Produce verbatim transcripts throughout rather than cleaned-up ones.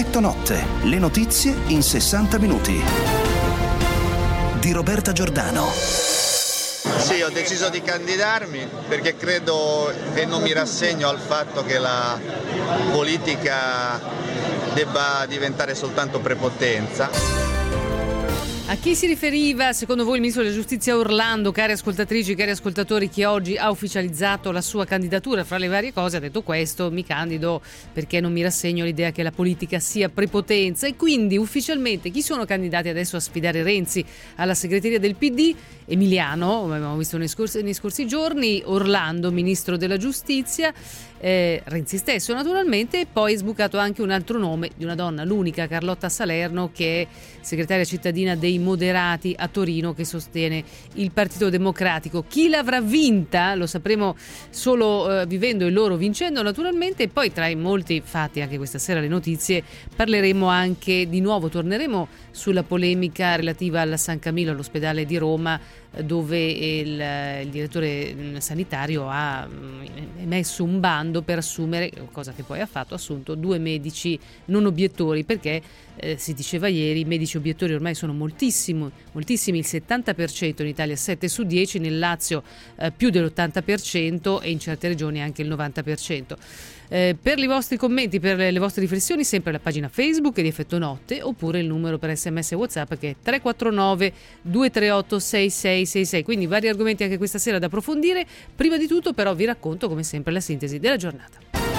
Effetto notte, le notizie in sessanta minuti. Di Roberta Giordano. Sì, ho deciso di candidarmi perché credo e non mi rassegno al fatto che la politica debba diventare soltanto prepotenza. A chi si riferiva, secondo voi, il Ministro della Giustizia Orlando, cari ascoltatrici, cari ascoltatori, che oggi ha ufficializzato la sua candidatura? Fra le varie cose ha detto questo: mi candido perché non mi rassegno all'idea che la politica sia prepotenza. E quindi ufficialmente chi sono candidati adesso a sfidare Renzi alla segreteria del P D? Emiliano, abbiamo visto nei scorsi, nei scorsi giorni, Orlando, Ministro della Giustizia, eh, Renzi stesso naturalmente, e poi è sbucato anche un altro nome di una donna, l'unica, Carlotta Salerno, che è segretaria cittadina dei Moderati a Torino, che sostiene il Partito Democratico. Chi l'avrà vinta lo sapremo solo eh, vivendo e loro vincendo naturalmente. E poi, tra i molti fatti anche questa sera le notizie, parleremo anche di nuovo, torneremo sulla polemica relativa alla San Camillo, all'ospedale di Roma, dove il, il direttore sanitario ha emesso un bando per assumere, cosa che poi ha fatto, ha assunto due medici non obiettori, perché eh, si diceva ieri i medici obiettori ormai sono moltissimi, moltissimi, il settanta per cento in Italia, sette su dieci, nel Lazio eh, più dell'ottanta per cento e in certe regioni anche il novanta per cento. Eh, per i vostri commenti, per le vostre riflessioni, sempre la pagina Facebook di Effetto Notte, oppure il numero per sms e WhatsApp che è tre quattro nove due tre otto sei sei sei sei. Quindi vari argomenti anche questa sera da approfondire. Prima di tutto però vi racconto come sempre la sintesi della giornata.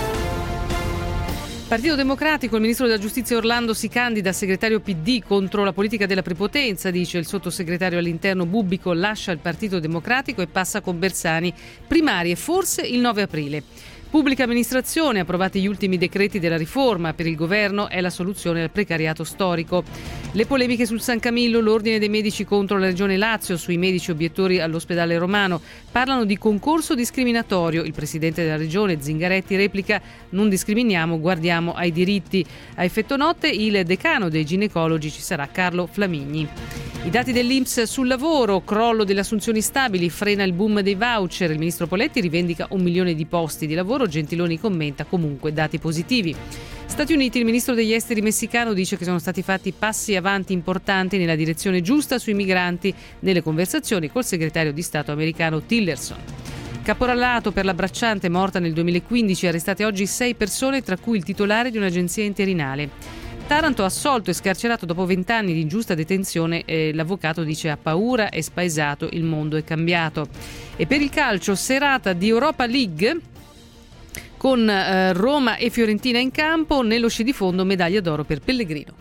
Partito Democratico, il Ministro della Giustizia Orlando si candida a segretario P D contro la politica della prepotenza, dice il sottosegretario all'interno Bubbico, lascia il Partito Democratico e passa con Bersani. Primarie forse il nove aprile. Pubblica amministrazione, approvati gli ultimi decreti della riforma, per il governo è la soluzione al precariato storico. Le polemiche sul San Camillo, l'ordine dei medici contro la regione Lazio, sui medici obiettori all'ospedale romano, parlano di concorso discriminatorio. Il presidente della regione Zingaretti replica: non discriminiamo, guardiamo ai diritti. A Effetto Notte il decano dei ginecologi ci sarà Carlo Flamigni. I dati dell'I N P S sul lavoro, crollo delle assunzioni stabili, frena il boom dei voucher. Il ministro Poletti rivendica un milione di posti di lavoro, Gentiloni commenta comunque dati positivi. Stati Uniti, il ministro degli esteri messicano dice che sono stati fatti passi avanti importanti nella direzione giusta sui migranti nelle conversazioni col segretario di Stato americano Tillerson. Caporallato per la bracciante morta nel duemilaquindici, arrestate oggi sei persone, tra cui il titolare di un'agenzia interinale. Taranto assolto e scarcerato dopo vent'anni di ingiusta detenzione, eh, l'avvocato dice ha paura, è spaesato, il mondo è cambiato. E per il calcio, serata di Europa League con eh, Roma e Fiorentina in campo, nello sci di fondo medaglia d'oro per Pellegrino.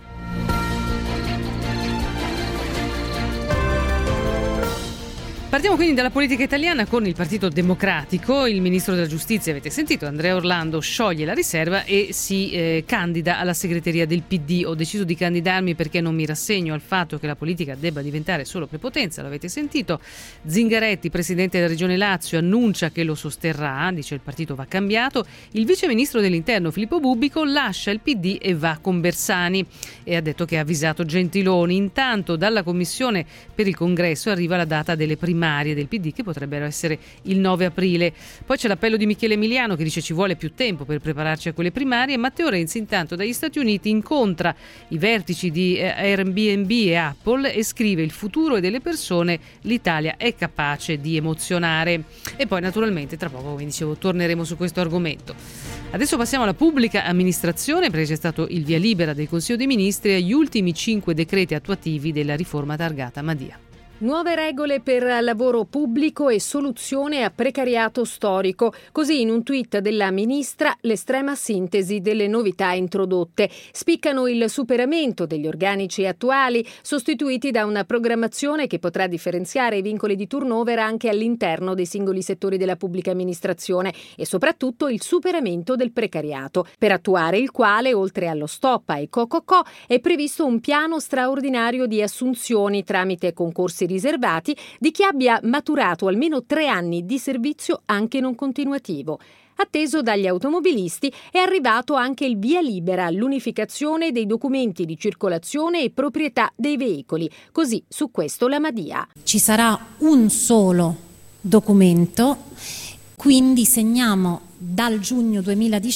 Partiamo quindi dalla politica italiana con il Partito Democratico. Il ministro della Giustizia, avete sentito, Andrea Orlando, scioglie la riserva e si eh, candida alla segreteria del P D. Ho deciso di candidarmi perché non mi rassegno al fatto che la politica debba diventare solo prepotenza, l'avete sentito. Zingaretti, presidente della regione Lazio, annuncia che lo sosterrà, dice il partito va cambiato. Il vice ministro dell'interno Filippo Bubbico lascia il P D e va con Bersani e ha detto che ha avvisato Gentiloni. Intanto dalla commissione per il congresso arriva la data delle primarie del P D, che potrebbero essere il nove aprile. Poi c'è l'appello di Michele Emiliano che dice ci vuole più tempo per prepararci a quelle primarie. Matteo Renzi intanto dagli Stati Uniti incontra i vertici di Airbnb e Apple e scrive: il futuro è delle persone, l'Italia è capace di emozionare. E poi naturalmente tra poco, come dicevo, torneremo su questo argomento. Adesso passiamo alla pubblica amministrazione, perché c'è stato il via libera del Consiglio dei Ministri agli ultimi cinque decreti attuativi della riforma targata Madia. Nuove regole per lavoro pubblico e soluzione a precariato storico. Così in un tweet della ministra l'estrema sintesi delle novità introdotte. Spiccano il superamento degli organici attuali, sostituiti da una programmazione che potrà differenziare i vincoli di turnover anche all'interno dei singoli settori della pubblica amministrazione, e soprattutto il superamento del precariato, per attuare il quale, oltre allo stop ai co-co-co, è previsto un piano straordinario di assunzioni tramite concorsi riservati di chi abbia maturato almeno tre anni di servizio anche non continuativo. Atteso dagli automobilisti, è arrivato anche il via libera all'unificazione dei documenti di circolazione e proprietà dei veicoli. Così su questo la Madia. Ci sarà un solo documento, quindi segniamo dal giugno duemiladiciotto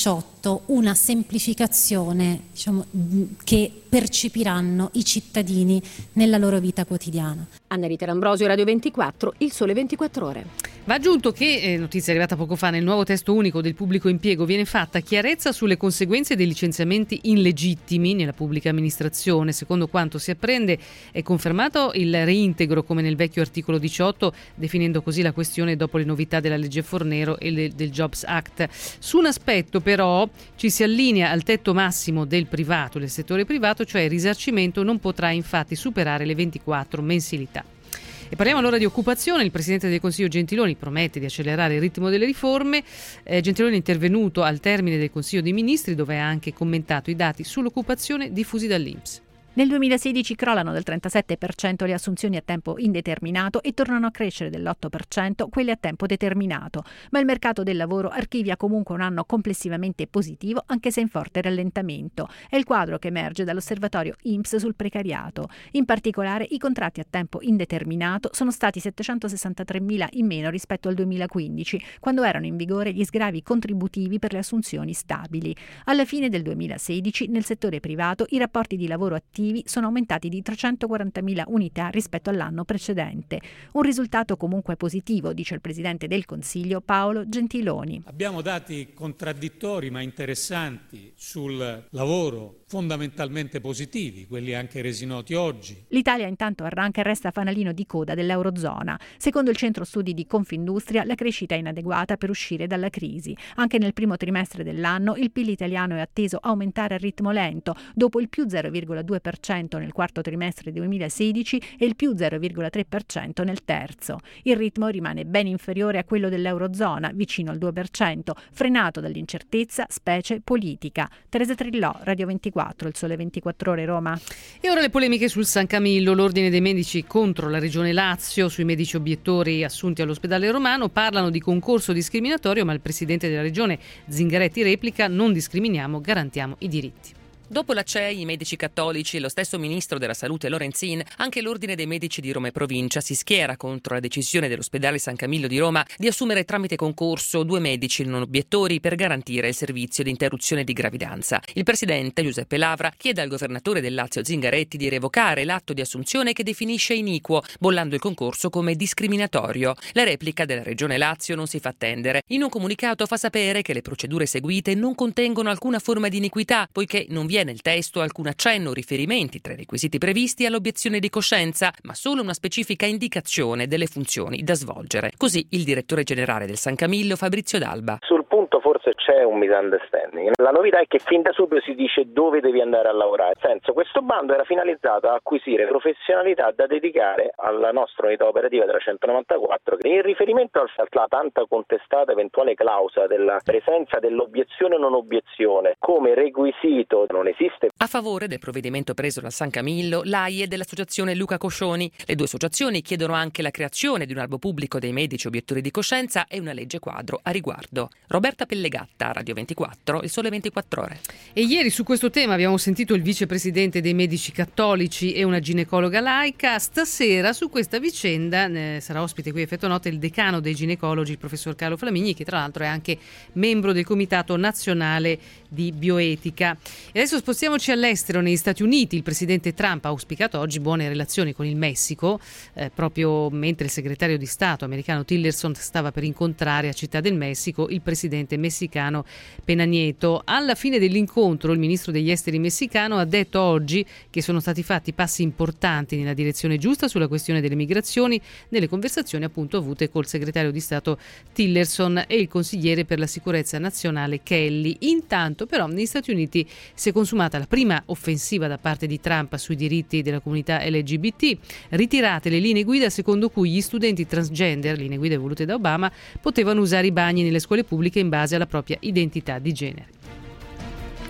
previsto una semplificazione, diciamo, che percepiranno i cittadini nella loro vita quotidiana. Anna Rita D'Ambrosio, Radio ventiquattro, Il Sole ventiquattro Ore. Va aggiunto che, eh, notizia arrivata poco fa, nel nuovo testo unico del pubblico impiego viene fatta chiarezza sulle conseguenze dei licenziamenti illegittimi nella pubblica amministrazione. Secondo quanto si apprende è confermato il reintegro come nel vecchio articolo diciotto, definendo così la questione dopo le novità della legge Fornero e le, del Jobs Act. Su un aspetto però ci si allinea al tetto massimo del privato, del settore privato, cioè il risarcimento non potrà infatti superare le ventiquattro mensilità. E parliamo allora di occupazione. Il Presidente del Consiglio Gentiloni promette di accelerare il ritmo delle riforme. Eh, Gentiloni è intervenuto al termine del Consiglio dei Ministri, dove ha anche commentato i dati sull'occupazione diffusi dall'I N P S. Nel duemilasedici crollano del trentasette per cento le assunzioni a tempo indeterminato e tornano a crescere dell'otto per cento quelle a tempo determinato, ma il mercato del lavoro archivia comunque un anno complessivamente positivo, anche se in forte rallentamento. È il quadro che emerge dall'osservatorio I N P S sul precariato. In particolare i contratti a tempo indeterminato sono stati settecentosessantatremila in meno rispetto al duemilaquindici, quando erano in vigore gli sgravi contributivi per le assunzioni stabili. Alla fine del duemilasedici nel settore privato i rapporti di lavoro attivi sono aumentati di trecentoquarantamila unità rispetto all'anno precedente. Un risultato comunque positivo, dice il Presidente del Consiglio Paolo Gentiloni. Abbiamo dati contraddittori ma interessanti sul lavoro, fondamentalmente positivi, quelli anche resi noti oggi. L'Italia intanto arranca e resta fanalino di coda dell'Eurozona. Secondo il centro studi di Confindustria la crescita è inadeguata per uscire dalla crisi. Anche nel primo trimestre dell'anno il P I L italiano è atteso aumentare a ritmo lento, dopo il più zero virgola due per cento nel quarto trimestre duemilasedici e il più zero virgola tre per cento nel terzo. Il ritmo rimane ben inferiore a quello dell'Eurozona, vicino al due per cento, frenato dall'incertezza, specie politica. Teresa Trillò, Radio ventiquattro, Il Sole ventiquattro Ore, Roma. E ora le polemiche sul San Camillo. L'Ordine dei Medici contro la Regione Lazio sui medici obiettori assunti all'ospedale romano. Parlano di concorso discriminatorio, ma il Presidente della Regione Zingaretti replica: non discriminiamo, garantiamo i diritti. Dopo la C E I, i medici cattolici e lo stesso ministro della Salute Lorenzin, anche l'Ordine dei Medici di Roma e Provincia si schiera contro la decisione dell'ospedale San Camillo di Roma di assumere tramite concorso due medici non obiettori per garantire il servizio di interruzione di gravidanza. Il presidente Giuseppe Lavra chiede al governatore del Lazio Zingaretti di revocare l'atto di assunzione che definisce iniquo, bollando il concorso come discriminatorio. La replica della Regione Lazio non si fa attendere. In un comunicato fa sapere che le procedure seguite non contengono alcuna forma di iniquità, poiché non vi è nel testo alcun accenno o riferimenti tra i requisiti previsti all'obiezione di coscienza, ma solo una specifica indicazione delle funzioni da svolgere. Così il direttore generale del San Camillo, Fabrizio D'Alba. Sul punto forse c'è un misunderstanding. La novità è che fin da subito si dice dove devi andare a lavorare. Nel senso, questo bando era finalizzato a acquisire professionalità da dedicare alla nostra unità operativa della centonovantaquattro. In riferimento alla tanta contestata eventuale clausola della presenza dell'obiezione o non obiezione come requisito non esiste. A favore del provvedimento preso dal San Camillo, l'A I E dell'associazione Luca Coscioni. Le due associazioni chiedono anche la creazione di un albo pubblico dei medici obiettori di coscienza e una legge quadro a riguardo. Roberta Pellegatta, Radio ventiquattro, Il Sole ventiquattro Ore. E ieri su questo tema abbiamo sentito il vicepresidente dei medici cattolici e una ginecologa laica. Stasera su questa vicenda eh, sarà ospite qui a Effetto Notte il decano dei ginecologi, il professor Carlo Flamigni, che tra l'altro è anche membro del Comitato Nazionale di Bioetica. E adesso spostiamoci all'estero. Negli Stati Uniti il presidente Trump ha auspicato oggi buone relazioni con il Messico, eh, proprio mentre il segretario di Stato americano Tillerson stava per incontrare a Città del Messico il presidente messicano Peña Nieto. Alla fine dell'incontro il ministro degli esteri messicano ha detto oggi che sono stati fatti passi importanti nella direzione giusta sulla questione delle migrazioni nelle conversazioni appunto avute col segretario di Stato Tillerson e il consigliere per la sicurezza nazionale Kelly. Intanto però negli Stati Uniti si è consumata la prima offensiva da parte di Trump sui diritti della comunità L G B T, ritirate le linee guida secondo cui gli studenti transgender, linee guida volute da Obama, potevano usare i bagni nelle scuole pubbliche in base alla propria identità di genere.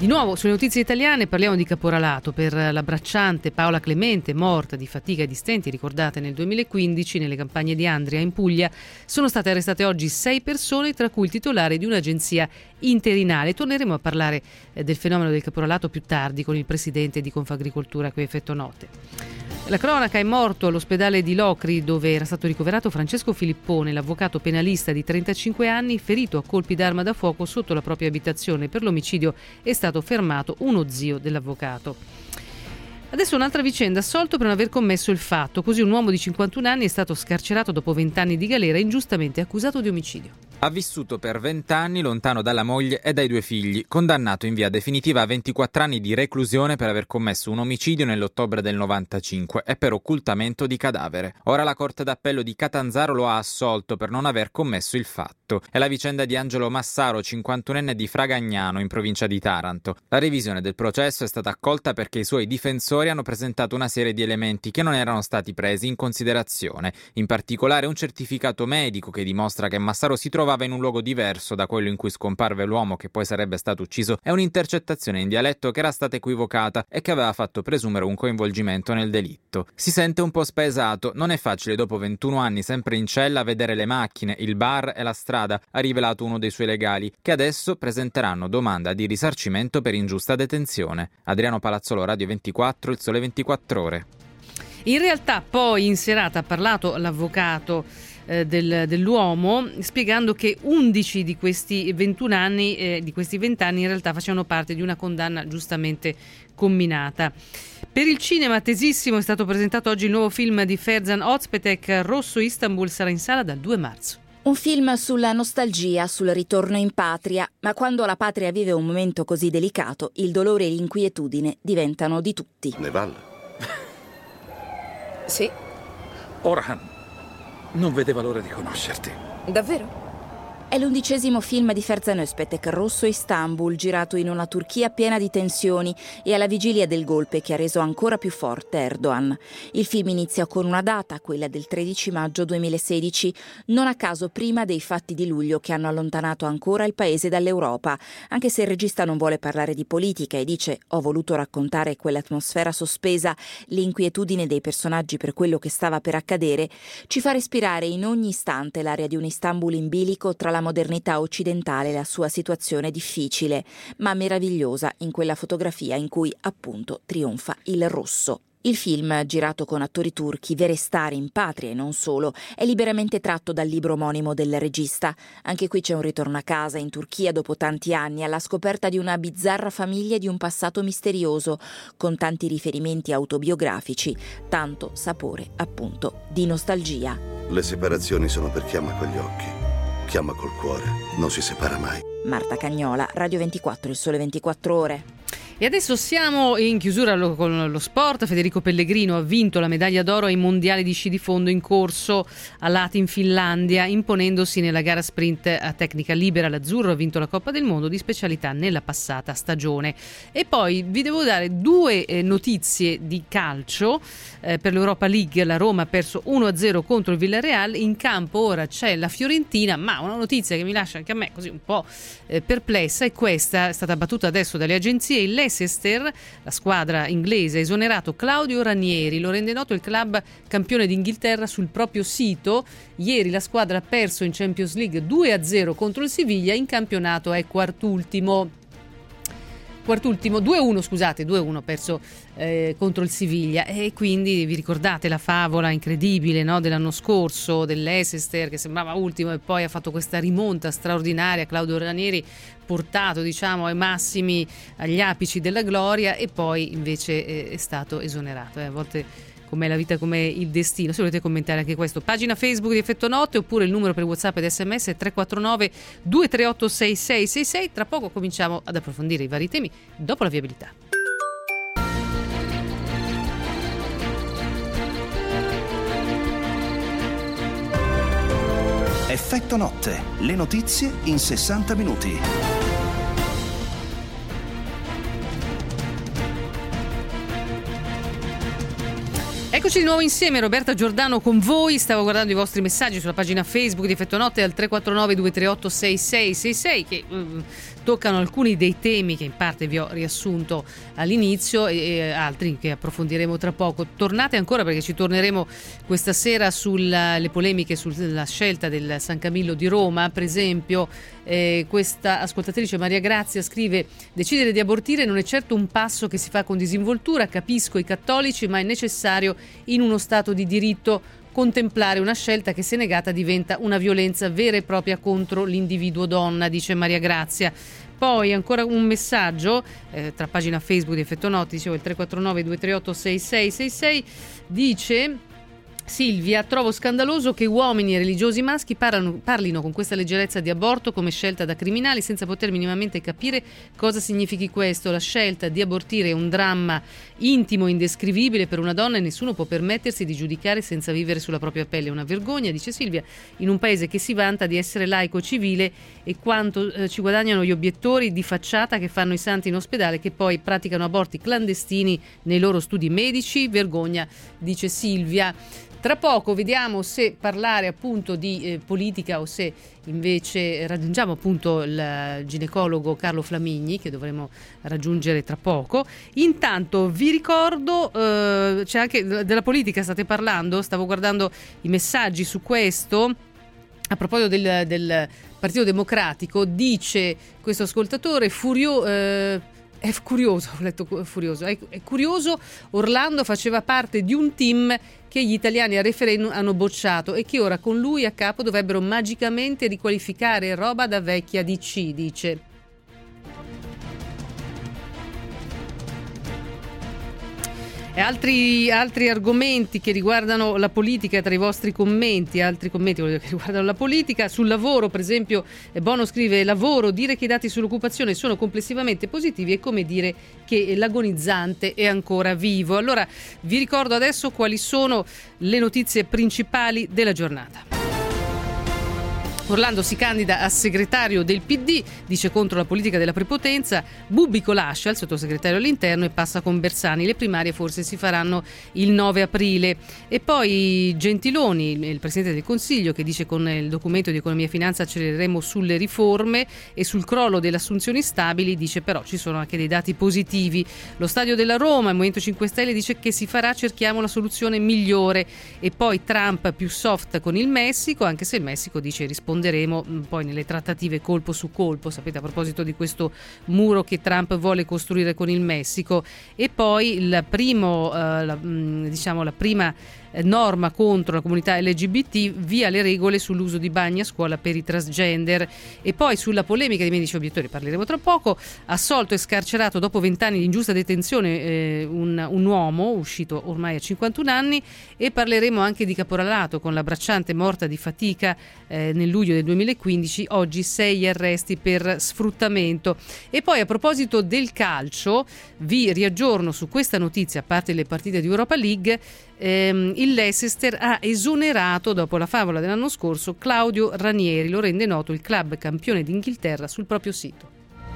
Di nuovo sulle notizie italiane parliamo di caporalato per l'abbracciante Paola Clemente, morta di fatica e di stenti, ricordate nel duemilaquindici nelle campagne di Andria in Puglia. Sono state arrestate oggi sei persone, tra cui il titolare di un'agenzia interinale. Torneremo a parlare eh, del fenomeno del caporalato più tardi con il presidente di Confagricoltura qui a Effetto Notte. La cronaca: è morto all'ospedale di Locri, dove era stato ricoverato Francesco Filippone, l'avvocato penalista di trentacinque anni, ferito a colpi d'arma da fuoco sotto la propria abitazione. Per l'omicidio è stato fermato uno zio dell'avvocato. Adesso un'altra vicenda: assolto per non aver commesso il fatto. Così un uomo di cinquantuno anni è stato scarcerato dopo vent'anni di galera, ingiustamente accusato di omicidio. Ha vissuto per vent'anni lontano dalla moglie e dai due figli, condannato in via definitiva a ventiquattro anni di reclusione per aver commesso un omicidio nell'ottobre del novantacinque e per occultamento di cadavere. Ora la Corte d'Appello di Catanzaro lo ha assolto per non aver commesso il fatto. È la vicenda di Angelo Massaro, cinquantunenne di Fragagnano, in provincia di Taranto. La revisione del processo è stata accolta perché i suoi difensori hanno presentato una serie di elementi che non erano stati presi in considerazione, in particolare un certificato medico che dimostra che Massaro si trovava in un luogo diverso da quello in cui scomparve l'uomo che poi sarebbe stato ucciso, e un'intercettazione in dialetto che era stata equivocata e che aveva fatto presumere un coinvolgimento nel delitto. Si sente un po' spaesato, non è facile dopo ventuno anni sempre in cella vedere le macchine, il bar e la strada, ha rivelato uno dei suoi legali, che adesso presenteranno domanda di risarcimento per ingiusta detenzione. Adriano Palazzolo, Radio ventiquattro, Il Sole ventiquattro Ore. In realtà poi in serata ha parlato l'avvocato eh, del, dell'uomo, spiegando che undici di questi ventuno anni, eh, di questi venti anni in realtà facevano parte di una condanna giustamente comminata. Per il cinema attesissimo è stato presentato oggi il nuovo film di Ferzan Özpetek, Rosso Istanbul, sarà in sala dal due marzo. Un film sulla nostalgia, sul ritorno in patria, ma quando la patria vive un momento così delicato, il dolore e l'inquietudine diventano di tutti. Neval? Sì. Orhan, non vedeva l'ora di conoscerti. Davvero? È l'undicesimo film di Ferzan Özpetek, Rosso Istanbul, girato in una Turchia piena di tensioni e alla vigilia del golpe che ha reso ancora più forte Erdogan. Il film inizia con una data, quella del tredici maggio duemilasedici, non a caso prima dei fatti di luglio che hanno allontanato ancora il paese dall'Europa. Anche se il regista non vuole parlare di politica e dice: ho voluto raccontare quell'atmosfera sospesa, l'inquietudine dei personaggi per quello che stava per accadere, ci fa respirare in ogni istante l'aria di un Istanbul in bilico tra la modernità occidentale e la sua situazione difficile, ma meravigliosa in quella fotografia in cui appunto trionfa il rosso. Il film, girato con attori turchi, vere star in patria e non solo, è liberamente tratto dal libro omonimo del regista. Anche qui c'è un ritorno a casa in Turchia dopo tanti anni, alla scoperta di una bizzarra famiglia e di un passato misterioso, con tanti riferimenti autobiografici, tanto sapore, appunto, di nostalgia. Le separazioni sono per chi ama con gli occhi. Chi ama col cuore non si separa mai. Marta Cagnola, Radio ventiquattro, Il Sole ventiquattro Ore. E adesso siamo in chiusura lo, con lo sport. Federico Pellegrino ha vinto la medaglia d'oro ai mondiali di sci di fondo in corso a Lahti in Finlandia, imponendosi nella gara sprint a tecnica libera. L'azzurro ha vinto la Coppa del Mondo di specialità nella passata stagione. E poi vi devo dare due eh, notizie di calcio. Eh, per l'Europa League la Roma ha perso uno a zero contro il Villarreal. In campo ora c'è la Fiorentina, ma una notizia che mi lascia anche a me così un po' eh, perplessa è questa: è stata battuta adesso dalle agenzie. Il Leicester, la squadra inglese, ha esonerato Claudio Ranieri, lo rende noto il club campione d'Inghilterra sul proprio sito. Ieri la squadra ha perso in Champions League due a zero contro il Siviglia, in campionato è quartultimo. Quartultimo, due a uno scusate, due a uno perso eh, contro il Siviglia. E quindi vi ricordate la favola incredibile, no, dell'anno scorso del Leicester che sembrava ultimo e poi ha fatto questa rimonta straordinaria, Claudio Ranieri portato diciamo ai massimi, agli apici della gloria, e poi invece eh, è stato esonerato. Eh, a volte com'è la vita, com'è il destino. Se volete commentare anche questo, pagina Facebook di Effetto Notte, oppure il numero per WhatsApp ed S M S è tre quattro nove due tre otto sei sei sei sei. Tra poco cominciamo ad approfondire i vari temi dopo la viabilità. Effetto Notte, le notizie in sessanta minuti. Eccoci di nuovo insieme, Roberta Giordano con voi. Stavo guardando i vostri messaggi sulla pagina Facebook di Effetto Notte al tre quattro nove due tre otto sei sei sei sei che um, toccano alcuni dei temi che in parte vi ho riassunto all'inizio e, e altri che approfondiremo tra poco. Tornate ancora, perché ci torneremo questa sera sulle polemiche sulla scelta del San Camillo di Roma. Per esempio eh, questa ascoltatrice Maria Grazia scrive: decidere di abortire non è certo un passo che si fa con disinvoltura, capisco i cattolici, ma è necessario in uno stato di diritto contemplare una scelta che, se negata, diventa una violenza vera e propria contro l'individuo donna, dice Maria Grazia. Poi ancora un messaggio eh, tra pagina Facebook di Effetto Notte, dicevo il tre quattro nove due tre otto sei sei sei sei, dice Silvia: trovo scandaloso che uomini e religiosi maschi parlano, parlino con questa leggerezza di aborto come scelta da criminali, senza poter minimamente capire cosa significhi questo. La scelta di abortire è un dramma intimo e indescrivibile per una donna e nessuno può permettersi di giudicare senza vivere sulla propria pelle. È una vergogna, dice Silvia, in un paese che si vanta di essere laico civile, e quanto eh, ci guadagnano gli obiettori di facciata che fanno i santi in ospedale, che poi praticano aborti clandestini nei loro studi medici. Vergogna, dice Silvia. Tra poco vediamo se parlare appunto di eh, politica o se invece raggiungiamo appunto il ginecologo Carlo Flamigni, che dovremo raggiungere tra poco. Intanto vi ricordo, eh, c'è anche della politica, state parlando, stavo guardando i messaggi su questo. A proposito del, del Partito Democratico, dice questo ascoltatore, furio, eh, è curioso, ho letto furioso, è, è curioso, Orlando faceva parte di un team che gli italiani al referendum hanno bocciato e che ora con lui a capo dovrebbero magicamente riqualificare, roba da vecchia D C, dice. E altri, altri argomenti che riguardano la politica tra i vostri commenti, altri commenti che riguardano la politica. Sul lavoro, per esempio, Bono scrive: lavoro, dire che i dati sull'occupazione sono complessivamente positivi è come dire che l'agonizzante è ancora vivo. Allora vi ricordo adesso quali sono le notizie principali della giornata. Orlando si candida a segretario del P D, dice contro la politica della prepotenza. Bubbico lascia il sottosegretario all'interno e passa con Bersani. Le primarie forse si faranno il nove aprile. E poi Gentiloni, il presidente del Consiglio, che dice: con il documento di economia e finanza accelereremo sulle riforme, e sul crollo delle assunzioni stabili dice però ci sono anche dei dati positivi. Lo stadio della Roma, il Movimento cinque Stelle dice che si farà, cerchiamo la soluzione migliore. E poi Trump più soft con il Messico, anche se il Messico dice risponde poi nelle trattative colpo su colpo, sapete, a proposito di questo muro che Trump vuole costruire con il Messico. E poi il primo, eh, la, diciamo la prima norma contro la comunità L G B T, via le regole sull'uso di bagni a scuola per i transgender. E poi sulla polemica dei medici obiettori parleremo tra poco. Assolto e scarcerato dopo vent'anni di ingiusta detenzione eh, un, un uomo uscito ormai a cinquantuno anni. E parleremo anche di caporalato, con la bracciante morta di fatica eh, nel luglio del duemilaquindici, oggi sei arresti per sfruttamento. E poi a proposito del calcio vi riaggiorno su questa notizia, a parte le partite di Europa League. ehm, il Leicester ha esonerato, dopo la favola dell'anno scorso, Claudio Ranieri, lo rende noto il club campione d'Inghilterra sul proprio sito.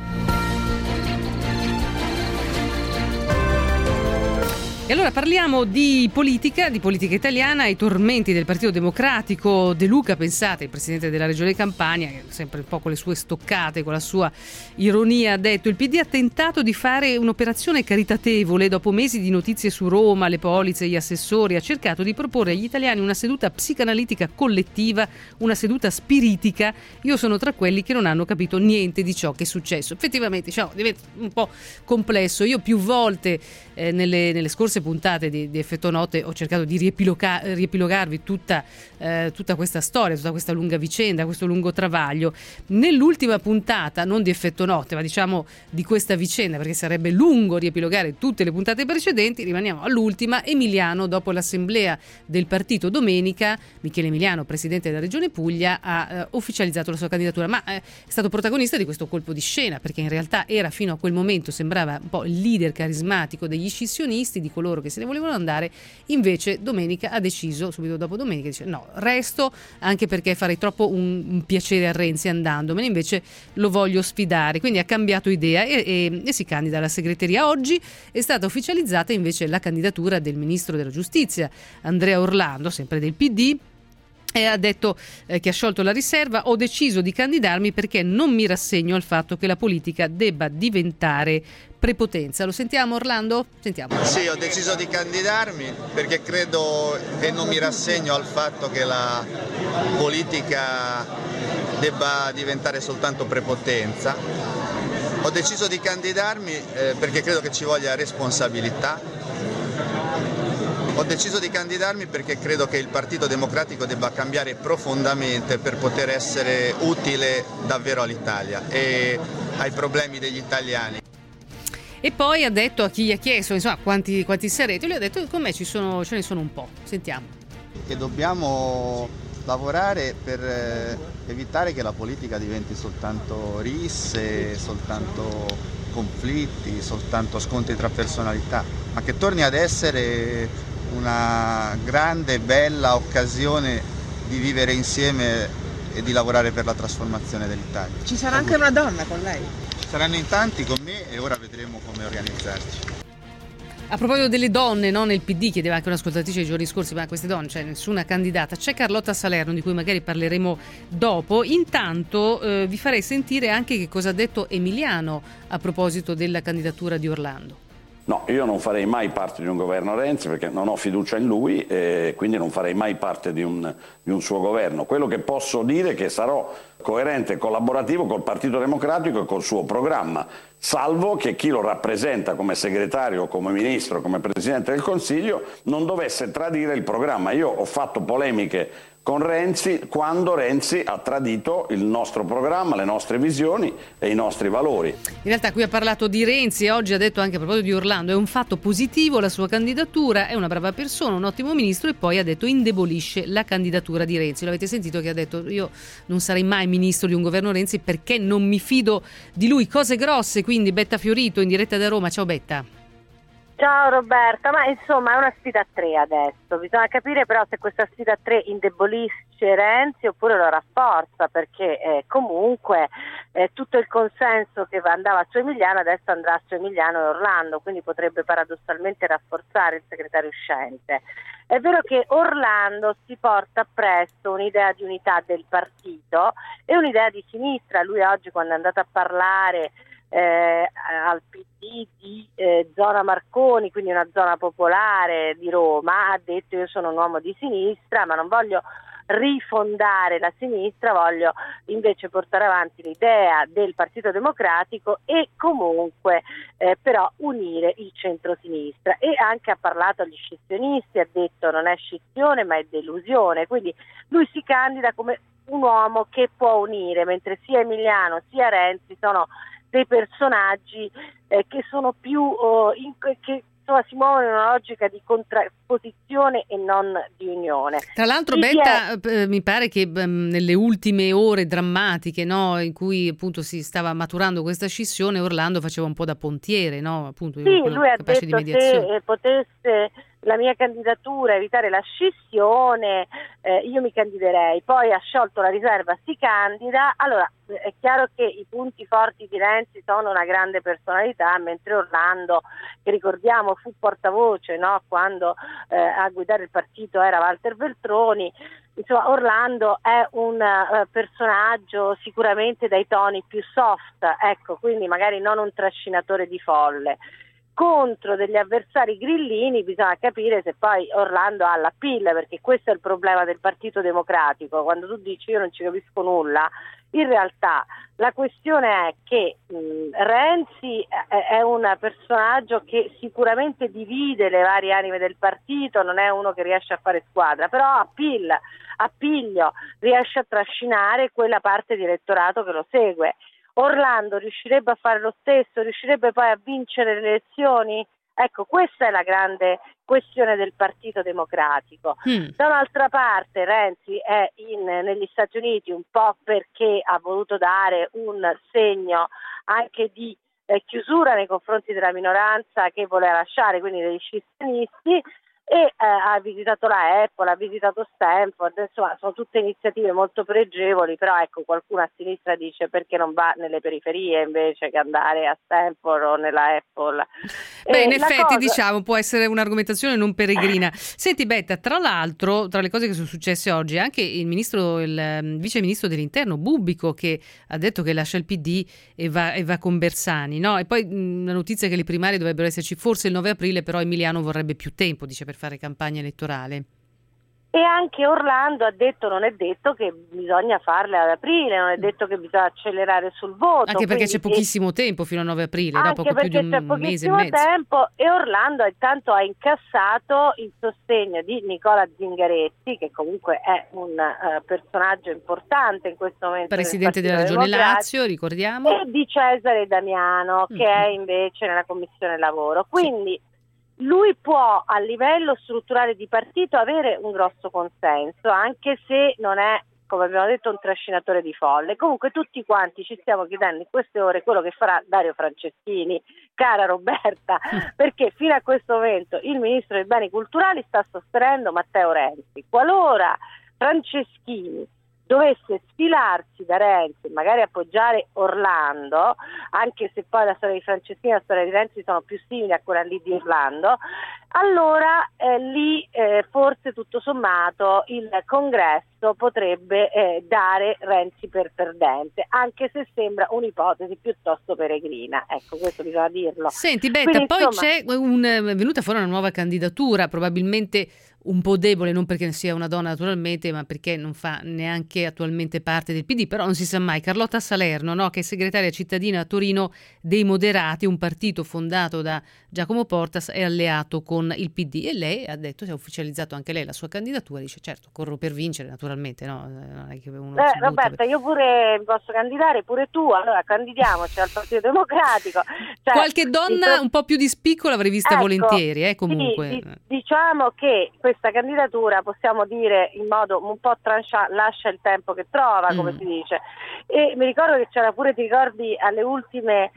E allora parliamo di politica, di politica italiana, i tormenti del Partito Democratico. De Luca, pensate, il presidente della Regione Campania, che sempre un po' con le sue stoccate, con la sua ironia, ha detto: il P D ha tentato di fare un'operazione caritatevole dopo mesi di notizie su Roma, le polizze, gli assessori, ha cercato di proporre agli italiani una seduta psicanalitica collettiva, una seduta spiritica. Io sono tra quelli che non hanno capito niente di ciò che è successo. Effettivamente, diciamo, diventa un po' complesso. Io più volte eh, nelle, nelle scorse puntate di, di Effetto Notte ho cercato di riepiloga, riepilogarvi tutta, eh, tutta questa storia, tutta questa lunga vicenda, questo lungo travaglio. Nell'ultima puntata, non di Effetto Notte, ma diciamo di questa vicenda, perché sarebbe lungo riepilogare tutte le puntate precedenti, rimaniamo all'ultima. Emiliano, dopo l'assemblea del partito domenica, Michele Emiliano, presidente della Regione Puglia, ha eh, ufficializzato la sua candidatura, ma eh, è stato protagonista di questo colpo di scena, perché in realtà era, fino a quel momento, sembrava un po' il leader carismatico degli scissionisti, di coloro coloro che se ne volevano andare. Invece domenica ha deciso, subito dopo domenica, dice no, resto, anche perché farei troppo un, un piacere a Renzi andandomene, invece lo voglio sfidare, quindi ha cambiato idea e, e, e si candida alla segreteria. Oggi è stata ufficializzata invece la candidatura del ministro della giustizia Andrea Orlando, sempre del P D. E ha detto eh, che ha sciolto la riserva: ho deciso di candidarmi perché non mi rassegno al fatto che la politica debba diventare prepotenza. Lo sentiamo Orlando? Sentiamo. Sì, ho deciso di candidarmi perché credo e non mi rassegno al fatto che la politica debba diventare soltanto prepotenza. Ho deciso di candidarmi eh, perché credo che ci voglia responsabilità. Ho deciso di candidarmi perché credo che il Partito Democratico debba cambiare profondamente per poter essere utile davvero all'Italia e ai problemi degli italiani. E poi ha detto a chi gli ha chiesto insomma quanti, quanti sarete, lui ha detto che con me ci sono, ce ne sono un po'. Sentiamo. Che dobbiamo lavorare per evitare che la politica diventi soltanto risse, soltanto conflitti, soltanto scontri tra personalità, ma che torni ad essere una grande, bella occasione di vivere insieme e di lavorare per la trasformazione dell'Italia. Ci sarà anche una donna con lei? Ci saranno in tanti con me e ora vedremo come organizzarci. A proposito delle donne, no, nel P D, chiedeva anche un'ascoltatrice nei giorni scorsi, ma queste donne, c'è cioè nessuna candidata. C'è Carlotta Salerno, di cui magari parleremo dopo. Intanto eh, vi farei sentire anche che cosa ha detto Emiliano a proposito della candidatura di Orlando. No, io non farei mai parte di un governo Renzi perché non ho fiducia in lui e quindi non farei mai parte di un, di un suo governo. Quello che posso dire è che sarò coerente e collaborativo col Partito Democratico e col suo programma, salvo che chi lo rappresenta come segretario, come ministro, come Presidente del Consiglio non dovesse tradire il programma. Io ho fatto polemiche con Renzi quando Renzi ha tradito il nostro programma, le nostre visioni e i nostri valori. In realtà qui ha parlato di Renzi e oggi ha detto anche a proposito di Orlando: è un fatto positivo la sua candidatura, è una brava persona, un ottimo ministro, e poi ha detto indebolisce la candidatura di Renzi. L'avete sentito che ha detto io non sarei mai ministro di un governo Renzi perché non mi fido di lui. Cose grosse, quindi Betta Fiorito in diretta da Roma. Ciao Betta. Ciao Roberta, ma insomma è una sfida a tre adesso, bisogna capire però se questa sfida a tre indebolisce Renzi oppure lo rafforza, perché eh, comunque eh, tutto il consenso che andava su Emiliano adesso andrà su Emiliano e Orlando, quindi potrebbe paradossalmente rafforzare il segretario uscente. È vero che Orlando si porta appresso un'idea di unità del partito e un'idea di sinistra. Lui oggi, quando è andato a parlare Eh, al P D di eh, zona Marconi, quindi una zona popolare di Roma, ha detto io sono un uomo di sinistra ma non voglio rifondare la sinistra, voglio invece portare avanti l'idea del Partito Democratico e comunque eh, però unire il centro-sinistra. E anche ha parlato agli scissionisti, ha detto non è scissione ma è delusione, quindi lui si candida come un uomo che può unire, mentre sia Emiliano sia Renzi sono dei personaggi eh, che sono più oh, in, che insomma, si muovono in una logica di contrapposizione e non di unione. Tra l'altro, Betta, eh, mi pare che um, nelle ultime ore drammatiche, no, in cui appunto si stava maturando questa scissione, Orlando faceva un po' da pontiere, no? Appunto, sì, lui ha detto di mediazione. Se eh, potesse la mia candidatura evitare la scissione, eh, io mi candiderei. Poi ha sciolto la riserva, si candida. Allora è chiaro che i punti forti di Renzi sono una grande personalità, mentre Orlando, che ricordiamo fu portavoce, no? Quando eh, a guidare il partito era Walter Veltroni. Insomma, Orlando è un uh, personaggio sicuramente dai toni più soft, ecco, quindi magari non un trascinatore di folle. Contro degli avversari grillini bisogna capire se poi Orlando ha la pilla, perché questo è il problema del Partito Democratico. Quando tu dici io non ci capisco nulla, in realtà la questione è che mh, Renzi è, è un personaggio che sicuramente divide le varie anime del partito, non è uno che riesce a fare squadra, però a pill, a piglio riesce a trascinare quella parte di elettorato che lo segue. Orlando riuscirebbe a fare lo stesso, riuscirebbe poi a vincere le elezioni? Ecco, questa è la grande questione del Partito Democratico. Mm. Da un'altra parte Renzi è in, negli Stati Uniti un po' perché ha voluto dare un segno anche di eh, chiusura nei confronti della minoranza che voleva lasciare, quindi degli scissionisti, e eh, ha visitato la Apple, ha visitato Stanford, insomma sono tutte iniziative molto pregevoli, però ecco, qualcuno a sinistra dice perché non va nelle periferie invece che andare a Stanford o nella Apple. Beh, e in effetti cosa... diciamo può essere un'argomentazione non peregrina. Senti Betta, tra l'altro, tra le cose che sono successe oggi, anche il ministro, il um, vice ministro dell'interno Bubbico, che ha detto che lascia il P D e va, e va con Bersani, no? E poi mh, la notizia è che le primarie dovrebbero esserci forse il nove aprile, però Emiliano vorrebbe più tempo, dice, per fare campagna elettorale. E anche Orlando ha detto, non è detto che bisogna farle ad aprile, non è detto che bisogna accelerare sul voto. Anche perché c'è che... pochissimo tempo fino al nove aprile, no? Poco più di un c'è mese e pochissimo mezzo. tempo, e Orlando intanto ha incassato il sostegno di Nicola Zingaretti, che comunque è un uh, personaggio importante in questo momento, presidente della Regione Lazio, ricordiamo, e di Cesare Damiano, che mm-hmm. è invece nella Commissione Lavoro. Quindi sì. Lui può a livello strutturale di partito avere un grosso consenso, anche se non è, come abbiamo detto, un trascinatore di folle. Comunque tutti quanti ci stiamo chiedendo in queste ore quello che farà Dario Franceschini, cara Roberta, perché fino a questo momento il ministro dei beni culturali sta sostenendo Matteo Renzi. Qualora Franceschini dovesse sfilarsi da Renzi, magari appoggiare Orlando, anche se poi la storia di Franceschini e la storia di Renzi sono più simili a quella lì di Orlando, allora eh, lì eh, forse tutto sommato il congresso potrebbe eh, dare Renzi per perdente, anche se sembra un'ipotesi piuttosto peregrina. Ecco, questo bisogna dirlo. Senti Betta, Quindi, poi insomma... c'è un, è venuta fuori una nuova candidatura, probabilmente un po' debole, non perché sia una donna naturalmente, ma perché non fa neanche attualmente parte del P D, però non si sa mai. Carlotta Salerno, no, che è segretaria cittadina a Torino dei Moderati, un partito fondato da Giacomo Portas e alleato con il P D, e lei ha detto, si è ufficializzato anche lei la sua candidatura, dice certo, corro per vincere naturalmente, no? Non è che uno eh, si Roberta, per... io pure posso candidare, pure tu, allora candidiamoci al Partito Democratico. Cioè, qualche donna pro... un po' più di spicco l'avrei vista ecco, volentieri, eh, comunque. Sì, di, diciamo che questa candidatura, possiamo dire in modo un po' tranchant, lascia il tempo che trova, come mm. si dice, e mi ricordo che c'era pure, ti ricordi, alle ultime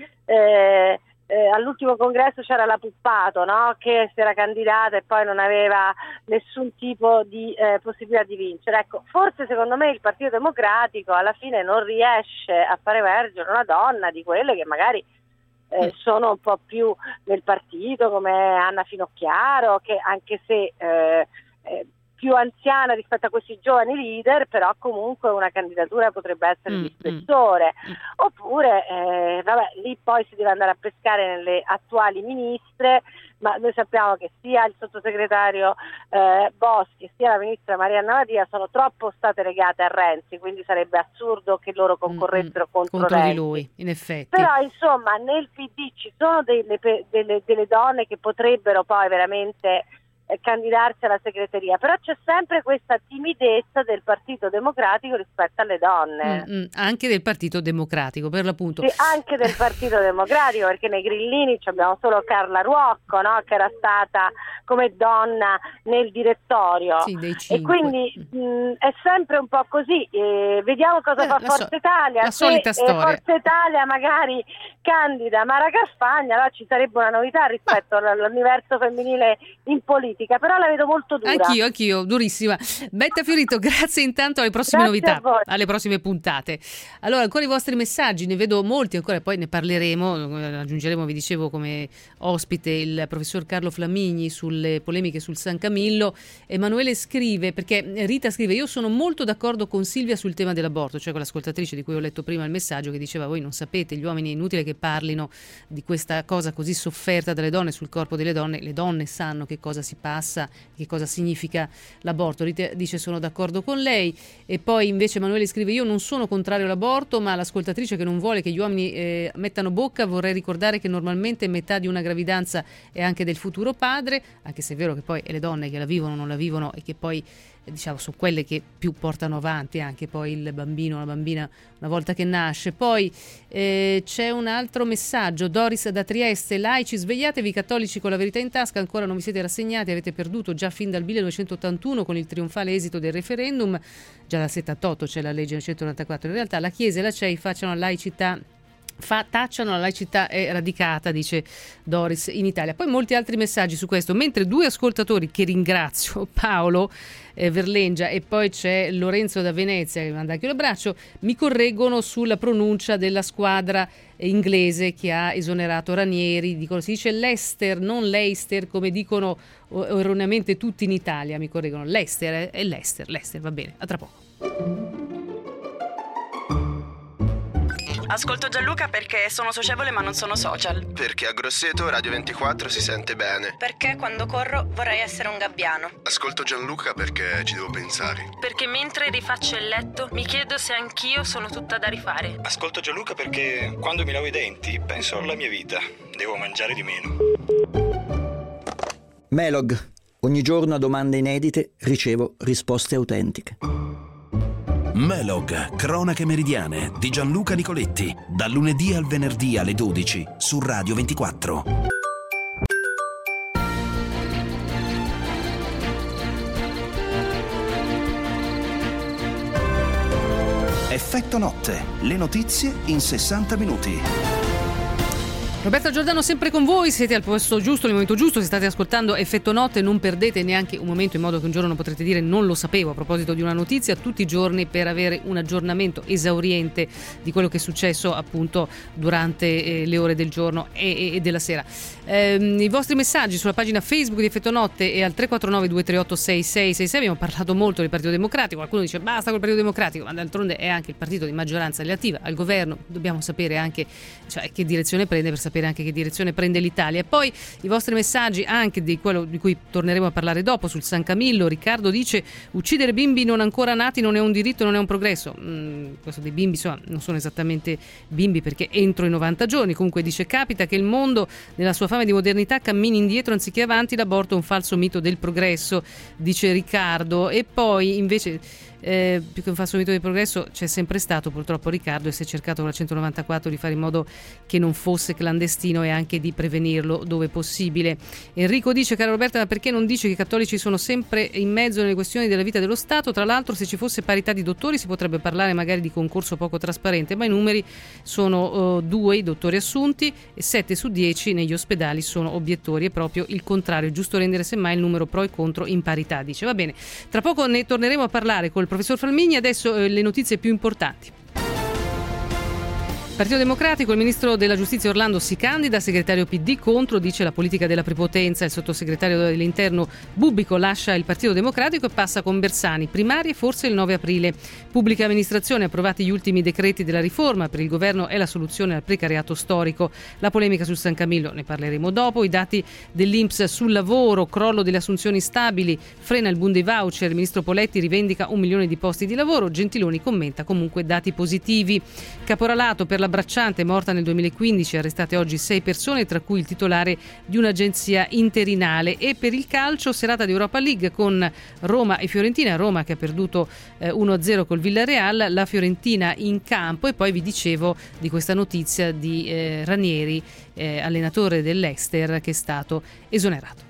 eh, eh, all'ultimo congresso c'era la Puppato, no? Che si era candidata e poi non aveva nessun tipo di eh, possibilità di vincere. Ecco, forse secondo me il Partito Democratico alla fine non riesce a fare emergere una donna di quelle che magari Eh, sono un po' più nel partito, come Anna Finocchiaro, che anche se eh, eh, più anziana rispetto a questi giovani leader, però comunque una candidatura potrebbe essere mm, di spessore. Mm. Oppure eh, vabbè, lì poi si deve andare a pescare nelle attuali ministre, ma noi sappiamo che sia il sottosegretario eh, Boschi sia la ministra Marianna Madia sono troppo state legate a Renzi, quindi sarebbe assurdo che loro concorressero mm, contro, contro Renzi. di lui, in effetti. Però insomma nel P D ci sono delle, delle, delle donne che potrebbero poi veramente eh, candidarsi alla segreteria, però c'è sempre questa timidezza del Partito Democratico rispetto alle donne. Mm, mm, anche del Partito Democratico, per l'appunto. Sì, anche del Partito Democratico, perché nei grillini abbiamo solo Carla Ruocco, no? Che era stata come donna nel direttorio. Sì, dei cinque. E quindi mh, è sempre un po' così. Eh, vediamo cosa eh, fa Forza so- Italia. La Se solita eh, storia. Forza Italia magari candida Mara Carfagna, allora ci sarebbe una novità rispetto ah. all'universo femminile in politica. Però la vedo molto dura. Anch'io, anch'io, durissima. Betta Fiorito, grazie intanto, alle prossime grazie novità, alle prossime puntate. Allora, ancora i vostri messaggi, ne vedo molti ancora, poi ne parleremo, aggiungeremo, vi dicevo, come ospite il professor Carlo Flamigni sulle polemiche sul San Camillo. Emanuele scrive, perché Rita scrive, io sono molto d'accordo con Silvia sul tema dell'aborto, cioè con l'ascoltatrice di cui ho letto prima il messaggio che diceva, voi non sapete, gli uomini è inutile che parlino di questa cosa così sofferta dalle donne sul corpo delle donne, le donne sanno che cosa si passa, che cosa significa l'aborto. Rita dice sono d'accordo con lei. E poi invece Emanuele scrive, io non sono contrario all'aborto, ma l'ascoltatrice che non vuole che gli uomini eh, mettano bocca, vorrei ricordare che normalmente metà di una gravidanza è anche del futuro padre, anche se è vero che poi è le donne che la vivono, non la vivono e che poi diciamo sono quelle che più portano avanti anche poi il bambino, la bambina una volta che nasce. Poi eh, c'è un altro messaggio, Doris da Trieste, laici svegliatevi, cattolici con la verità in tasca, ancora non vi siete rassegnati, avete perduto già fin dal millenovecentottantuno con il trionfale esito del referendum, già dal settantotto c'è la legge del centonovantaquattro, in realtà la Chiesa e la C E I facciano laicità Fa, tacciano, la laicità è radicata, dice Doris, in Italia. Poi molti altri messaggi su questo, mentre due ascoltatori che ringrazio, Paolo eh, Verlengia e poi c'è Lorenzo da Venezia che mi manda anche un abbraccio, mi correggono sulla pronuncia della squadra inglese che ha esonerato Ranieri, dicono si dice Leicester, non Leicester come dicono erroneamente tutti in Italia, mi correggono, Leicester è Leicester, Leicester, va bene, a tra poco. Ascolto Gianluca perché sono socievole ma non sono social. Perché a Grosseto Radio ventiquattro si sente bene. Perché quando corro vorrei essere un gabbiano. Ascolto Gianluca perché ci devo pensare. Perché mentre rifaccio il letto mi chiedo se anch'io sono tutta da rifare. Ascolto Gianluca perché quando mi lavo i denti penso alla mia vita. Devo mangiare di meno. Melog. Ogni giorno a domande inedite ricevo risposte autentiche. Melog, cronache meridiane di Gianluca Nicoletti, dal lunedì al venerdì alle dodici su Radio ventiquattro. Effetto notte, le notizie in sessanta minuti. Roberta Giordano sempre con voi, siete al posto giusto, nel momento giusto, se state ascoltando Effetto Notte non perdete neanche un momento in modo che un giorno non potrete dire non lo sapevo a proposito di una notizia, tutti i giorni per avere un aggiornamento esauriente di quello che è successo appunto durante eh, le ore del giorno e, e della sera. Eh, I vostri messaggi sulla pagina Facebook di Effetto Notte e al tre quattro nove due tre otto sei sei sei sei, abbiamo parlato molto del Partito Democratico, qualcuno dice basta col Partito Democratico, ma d'altronde è anche il partito di maggioranza relativa al governo, dobbiamo sapere anche cioè, che direzione prende per sapere anche che direzione prende l'Italia. E poi i vostri messaggi anche di quello di cui torneremo a parlare dopo sul San Camillo. Riccardo dice uccidere bimbi non ancora nati non è un diritto, non è un progresso. Mm, questo dei bimbi insomma non sono esattamente bimbi perché entro i novanta giorni, comunque dice capita che il mondo nella sua fame di modernità cammini indietro anziché avanti, l'aborto è un falso mito del progresso, dice Riccardo. E poi invece Eh, più che un falso mito del progresso c'è sempre stato purtroppo Riccardo e si è cercato con la centonovantaquattro di fare in modo che non fosse clandestino e anche di prevenirlo dove possibile. Enrico dice cara Roberta, ma perché non dice che i cattolici sono sempre in mezzo nelle questioni della vita dello Stato? Tra l'altro se ci fosse parità di dottori si potrebbe parlare magari di concorso poco trasparente, ma i numeri sono uh, due i dottori assunti e sette su dieci negli ospedali sono obiettori, è proprio il contrario, è giusto rendere semmai il numero pro e contro in parità, dice. Va bene, tra poco ne torneremo a parlare col professor Falmigni, adesso eh, le notizie più importanti. Partito Democratico, il ministro della Giustizia Orlando si candida, segretario P D contro, dice la politica della prepotenza, il sottosegretario dell'Interno Bubbico lascia il Partito Democratico e passa con Bersani, primarie forse il nove aprile. Pubblica amministrazione, approvati gli ultimi decreti della riforma, per il governo è la soluzione al precariato storico. La polemica sul San Camillo, ne parleremo dopo, i dati dell'I N P S sul lavoro, crollo delle assunzioni stabili, frena il boom dei voucher, il ministro Poletti rivendica un milione di posti di lavoro, Gentiloni commenta comunque dati positivi. Caporalato per la bracciante morta nel duemilaquindici, arrestate oggi sei persone, tra cui il titolare di un'agenzia interinale. E per il calcio, serata di Europa League con Roma e Fiorentina, Roma che ha perduto eh, uno a zero col Villarreal, la Fiorentina in campo. E poi vi dicevo di questa notizia di eh, Ranieri, eh, allenatore dell'Leicester, che è stato esonerato.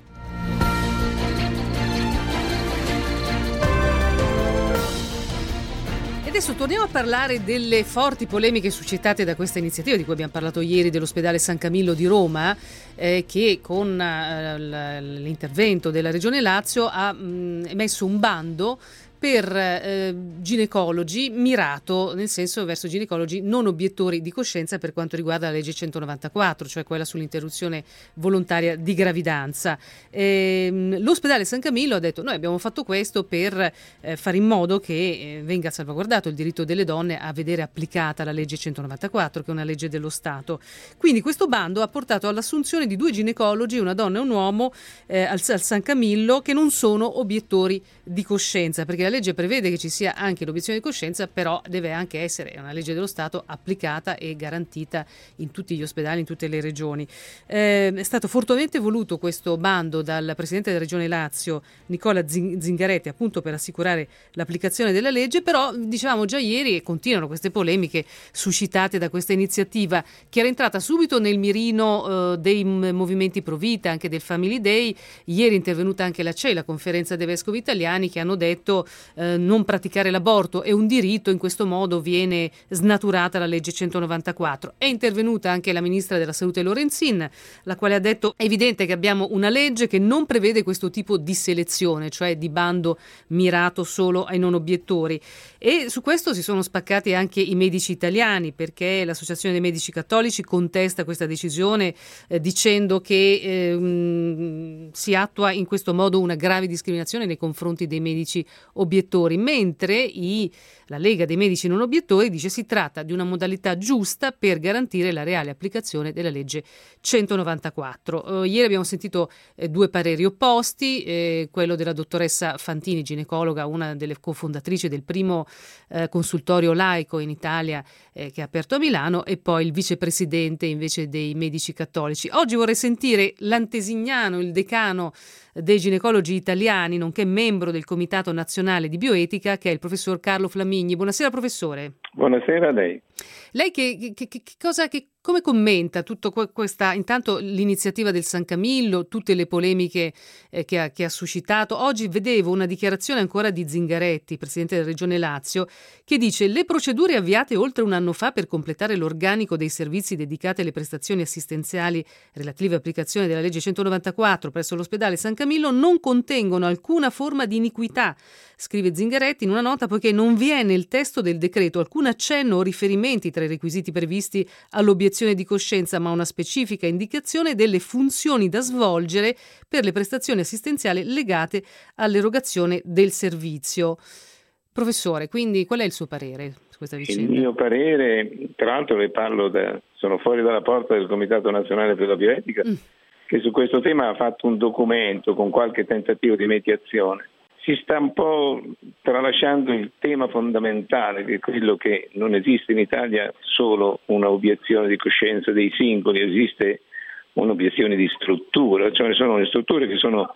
Adesso torniamo a parlare delle forti polemiche suscitate da questa iniziativa di cui abbiamo parlato ieri dell'ospedale San Camillo di Roma, eh, che con eh, l'intervento della Regione Lazio ha mh, emesso un bando per eh, ginecologi mirato, nel senso verso ginecologi non obiettori di coscienza per quanto riguarda la legge centonovantaquattro, cioè quella sull'interruzione volontaria di gravidanza. Eh, l'ospedale San Camillo ha detto noi abbiamo fatto questo per eh, fare in modo che eh, venga salvaguardato il diritto delle donne a vedere applicata la legge centonovantaquattro, che è una legge dello Stato. Quindi questo bando ha portato all'assunzione di due ginecologi, una donna e un uomo, eh, al, al San Camillo, che non sono obiettori di coscienza, perché la legge prevede che ci sia anche l'obiezione di coscienza, però deve anche essere una legge dello Stato applicata e garantita in tutti gli ospedali, in tutte le regioni. Eh, è stato fortemente voluto questo bando dal Presidente della Regione Lazio, Nicola Zingaretti, appunto per assicurare l'applicazione della legge, però dicevamo già ieri e continuano queste polemiche suscitate da questa iniziativa, che era entrata subito nel mirino eh, dei movimenti pro vita, anche del Family Day. Ieri è intervenuta anche la C E I, la Conferenza dei Vescovi Italiani, che hanno detto eh, non praticare l'aborto è un diritto, in questo modo viene snaturata la legge centonovantaquattro. È intervenuta anche la ministra della Salute Lorenzin, la quale ha detto: è evidente che abbiamo una legge che non prevede questo tipo di selezione, cioè di bando mirato solo ai non obiettori. E su questo si sono spaccati anche i medici italiani, perché l'Associazione dei Medici Cattolici contesta questa decisione eh, dicendo che eh, mh, si attua in questo modo una grave discriminazione nei confronti dei medici obiettori, mentre i, la Lega dei Medici Non Obiettori dice si tratta di una modalità giusta per garantire la reale applicazione della legge centonovantaquattro. Eh, ieri abbiamo sentito eh, due pareri opposti, eh, quello della dottoressa Fantini, ginecologa, una delle cofondatrici del primo eh, consultorio laico in Italia eh, che è aperto a Milano, e poi il vicepresidente invece dei medici cattolici. Oggi vorrei sentire l'antesignano, il decano dei ginecologi italiani, nonché membro del Comitato Nazionale di Bioetica, che è il professor Carlo Flamigni. Buonasera professore. Buonasera a lei. Lei che, che, che cosa, che, come commenta tutto questa, intanto l'iniziativa del San Camillo, tutte le polemiche eh, che, ha, che ha suscitato? Oggi vedevo una dichiarazione ancora di Zingaretti, presidente della Regione Lazio, che dice: le procedure avviate oltre un anno fa per completare l'organico dei servizi dedicati alle prestazioni assistenziali relative all'applicazione della legge centonovantaquattro presso l'ospedale San Camillo non contengono alcuna forma di iniquità, scrive Zingaretti in una nota, poiché non vi è nel testo del decreto alcun accenno o riferimenti tra i requisiti previsti all'obiezione di coscienza, ma una specifica indicazione delle funzioni da svolgere per le prestazioni assistenziali legate all'erogazione del servizio. Professore, quindi qual è il suo parere su questa vicenda? Il mio parere, tra l'altro le parlo da, sono fuori dalla porta del Comitato Nazionale per la Bioetica, mm. che su questo tema ha fatto un documento con qualche tentativo di mediazione. Si sta un po' tralasciando il tema fondamentale, che è quello che non esiste in Italia solo una obiezione di coscienza dei singoli, esiste un'obiezione di struttura, cioè sono le strutture che sono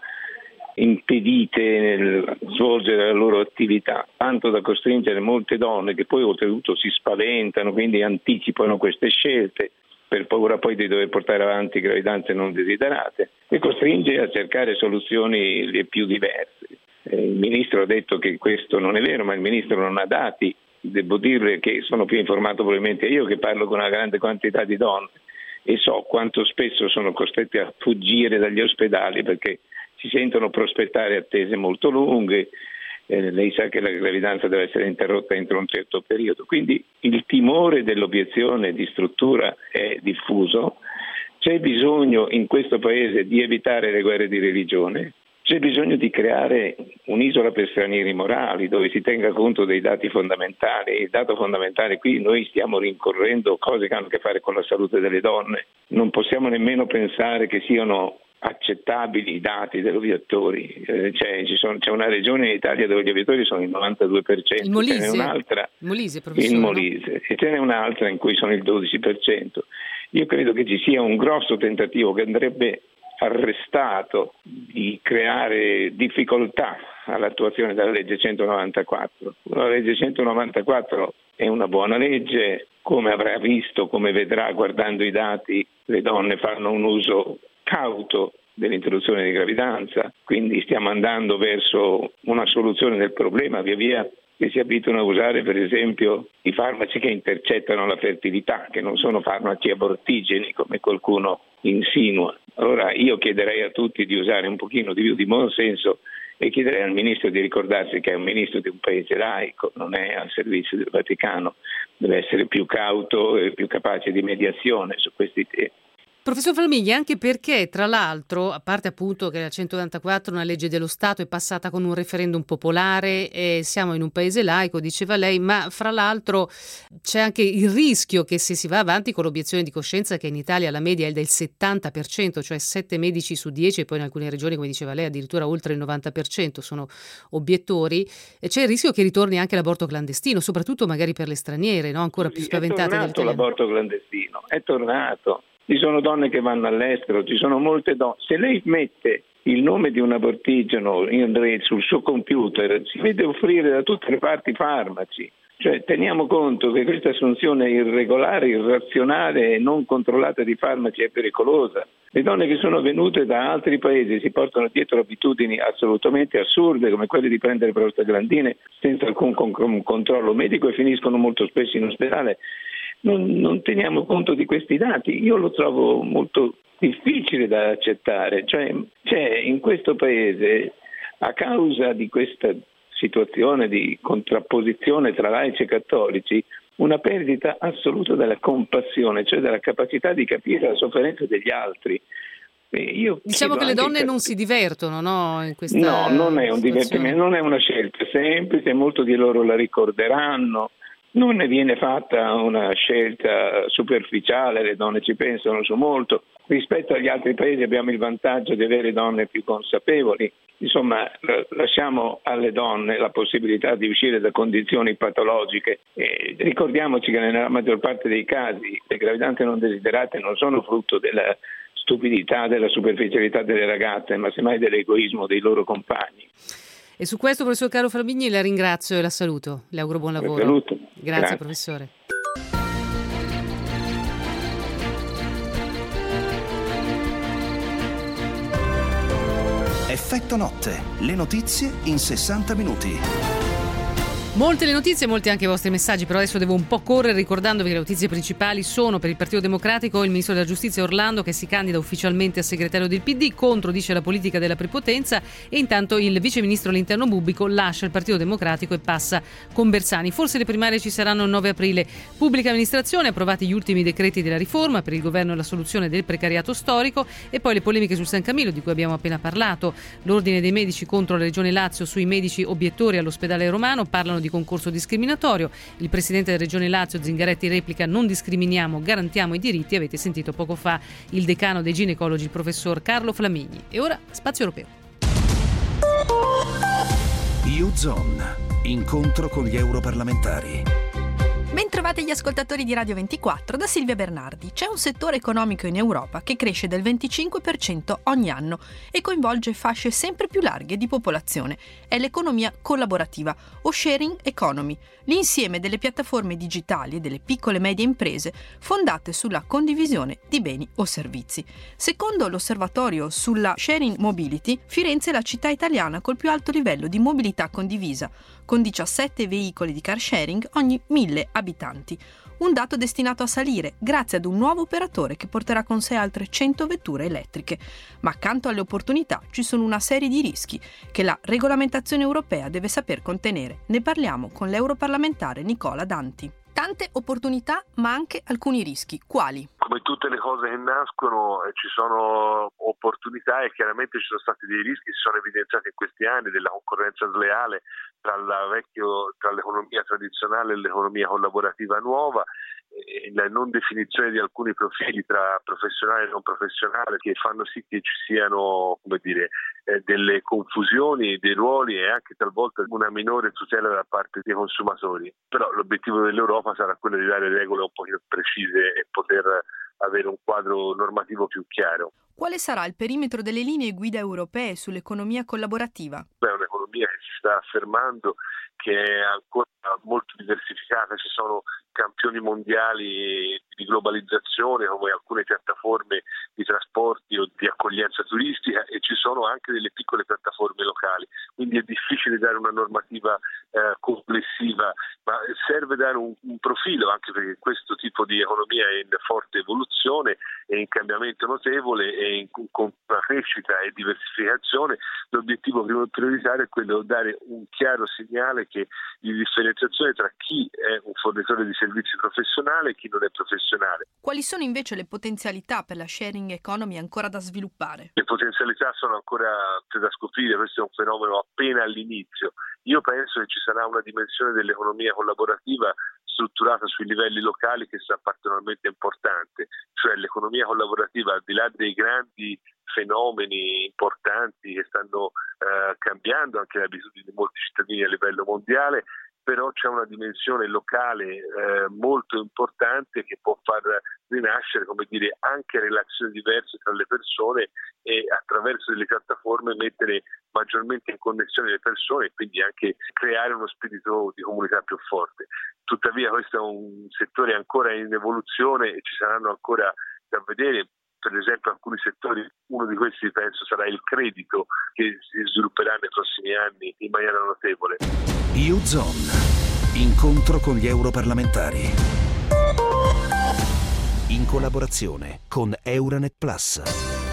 impedite nel svolgere la loro attività, tanto da costringere molte donne, che poi oltretutto si spaventano, quindi anticipano queste scelte per paura poi di dover portare avanti gravidanze non desiderate, e costringe a cercare soluzioni le più diverse. Il ministro ha detto che questo non è vero, ma il ministro non ha dati. Devo dire che sono più informato probabilmente io, che parlo con una grande quantità di donne e so quanto spesso sono costrette a fuggire dagli ospedali perché si sentono prospettare attese molto lunghe. Eh, lei sa che la gravidanza deve essere interrotta entro un certo periodo, quindi il timore dell'obiezione di struttura è diffuso. C'è bisogno in questo paese di evitare le guerre di religione. C'è bisogno di creare un'isola per stranieri morali dove si tenga conto dei dati fondamentali. Il dato fondamentale qui, noi stiamo rincorrendo cose che hanno a che fare con la salute delle donne. Non possiamo nemmeno pensare che siano accettabili i dati degli obiettori. Eh, c'è, ci sono, c'è una regione in Italia dove gli obiettori sono il novantadue per cento, il Molise, ce n'è un'altra, il Molise, professore, il Molise, no? E ce n'è un'altra in cui sono il dodici per cento. Io credo che ci sia un grosso tentativo che andrebbe arrestato di creare difficoltà all'attuazione della legge centonovantaquattro. La legge centonovantaquattro è una buona legge, come avrà visto, come vedrà guardando i dati, le donne fanno un uso cauto dell'interruzione di gravidanza, quindi stiamo andando verso una soluzione del problema via via che si abituano a usare per esempio i farmaci che intercettano la fertilità, che non sono farmaci abortigeni come qualcuno insinua. Allora io chiederei a tutti di usare un pochino di più di buon senso e chiederei al Ministro di ricordarsi che è un Ministro di un paese laico, non è al servizio del Vaticano, deve essere più cauto e più capace di mediazione su questi temi. Professor Flamigni, anche perché, tra l'altro, a parte appunto che la centonovantaquattro, una legge dello Stato, è passata con un referendum popolare e siamo in un paese laico, diceva lei, ma fra l'altro c'è anche il rischio che se si va avanti con l'obiezione di coscienza, che in Italia la media è del settanta per cento, cioè sette medici su dieci, e poi in alcune regioni, come diceva lei, addirittura oltre il novanta per cento sono obiettori, e c'è il rischio che ritorni anche l'aborto clandestino, soprattutto magari per le straniere, no? Ancora più spaventate del italiano. È tornato l'aborto clandestino, è tornato. Ci sono donne che vanno all'estero, ci sono molte donne. Se lei mette il nome di un abortigeno in rete sul suo computer, si vede offrire da tutte le parti farmaci. Cioè, teniamo conto che questa assunzione irregolare, irrazionale e non controllata di farmaci è pericolosa. Le donne che sono venute da altri paesi si portano dietro abitudini assolutamente assurde, come quelle di prendere prostaglandine senza alcun con- controllo medico e finiscono molto spesso in ospedale. Non, non teniamo conto di questi dati. Io lo trovo molto difficile da accettare. Cioè, c'è in questo paese, a causa di questa situazione di contrapposizione tra laici e cattolici, una perdita assoluta della compassione, cioè della capacità di capire la sofferenza degli altri. Io diciamo che le donne che... non si divertono, no? In questa no, non è un situazione. divertimento, non è una scelta semplice, molti di loro la ricorderanno. Non ne viene fatta una scelta superficiale, le donne ci pensano su molto. Rispetto agli altri paesi abbiamo il vantaggio di avere donne più consapevoli. Insomma, lasciamo alle donne la possibilità di uscire da condizioni patologiche. E ricordiamoci che nella maggior parte dei casi le gravidanze non desiderate non sono frutto della stupidità, della superficialità delle ragazze, ma semmai dell'egoismo dei loro compagni. E su questo, professor Carlo Flamigni, la ringrazio e la saluto. Le auguro buon lavoro. Saluto. Grazie, Grazie, professore. Effetto notte. Le notizie in sessanta minuti. Molte le notizie, molti anche i vostri messaggi, però adesso devo un po' correre ricordandovi che le notizie principali sono per il Partito Democratico il ministro della Giustizia Orlando che si candida ufficialmente a segretario del P D, contro, dice, la politica della prepotenza, e intanto il vice ministro all'interno Bubbico lascia il Partito Democratico e passa con Bersani. Forse le primarie ci saranno il nove aprile. Pubblica amministrazione, approvati gli ultimi decreti della riforma per il governo e la soluzione del precariato storico, e poi le polemiche sul San Camillo di cui abbiamo appena parlato. L'ordine dei medici contro la Regione Lazio sui medici obiettori all'ospedale romano, parlano di concorso discriminatorio. Il presidente della Regione Lazio Zingaretti replica: non discriminiamo, garantiamo i diritti. Avete sentito poco fa il decano dei ginecologi, il professor Carlo Flamigni. E ora spazio europeo. U-Zone, incontro con gli europarlamentari. Bentrovati gli ascoltatori di Radio ventiquattro, da Silvia Bernardi. C'è un settore economico in Europa che cresce del venticinque per cento ogni anno e coinvolge fasce sempre più larghe di popolazione. È l'economia collaborativa o sharing economy, l'insieme delle piattaforme digitali e delle piccole e medie imprese fondate sulla condivisione di beni o servizi. Secondo l'osservatorio sulla sharing mobility, Firenze è la città italiana col più alto livello di mobilità condivisa, con diciassette veicoli di car sharing ogni mille abitanti. Un dato destinato a salire grazie ad un nuovo operatore che porterà con sé altre cento vetture elettriche. Ma accanto alle opportunità ci sono una serie di rischi che la regolamentazione europea deve saper contenere. Ne parliamo con l'europarlamentare Nicola Danti. Tante opportunità, ma anche alcuni rischi. Quali? Come tutte le cose che nascono eh, ci sono opportunità e chiaramente ci sono stati dei rischi che si sono evidenziati in questi anni, della concorrenza sleale tra, la vecchio, tra l'economia tradizionale e l'economia collaborativa nuova, e la non definizione di alcuni profili tra professionale e non professionale che fanno sì che ci siano, come dire, eh, delle confusioni dei ruoli e anche talvolta una minore tutela da parte dei consumatori. Però l'obiettivo dell'Europa sarà quello di dare regole un po' più precise e poter avere un quadro normativo più chiaro. Quale sarà il perimetro delle linee guida europee sull'economia collaborativa? Beh, è un'economia che si sta affermando, che è ancora molto diversificata, ci sono campioni mondiali di globalizzazione come alcune piattaforme di trasporti o di accoglienza turistica, e ci sono anche delle piccole piattaforme locali, quindi è difficile dare una normativa eh, complessiva, ma serve dare un, un profilo, anche perché questo tipo di economia è in forte evoluzione e in cambiamento notevole e in, con una crescita e diversificazione. L'obiettivo prioritario è quello di dare un chiaro segnale che di differenziazione tra chi è un fornitore di servizi professionale e chi non è professionale. Quali sono invece le potenzialità per la sharing economy ancora da sviluppare? Le potenzialità sono ancora da scoprire, questo è un fenomeno appena all'inizio. Io penso che ci sarà una dimensione dell'economia collaborativa strutturata sui livelli locali che sarà particolarmente importante, cioè l'economia collaborativa, al di là dei grandi fenomeni importanti che stanno eh, cambiando anche le abitudini di molti cittadini a livello mondiale, però c'è una dimensione locale eh, molto importante che può far rinascere, come dire, anche relazioni diverse tra le persone e attraverso delle piattaforme mettere maggiormente in connessione le persone e quindi anche creare uno spirito di comunità più forte. tuttavia questo è un settore ancora in evoluzione e ci saranno ancora da vedere. Per esempio alcuni settori, uno di questi penso sarà il credito, che si svilupperà nei prossimi anni in maniera notevole. U-Zone, incontro con gli europarlamentari, in collaborazione con Euranet Plus.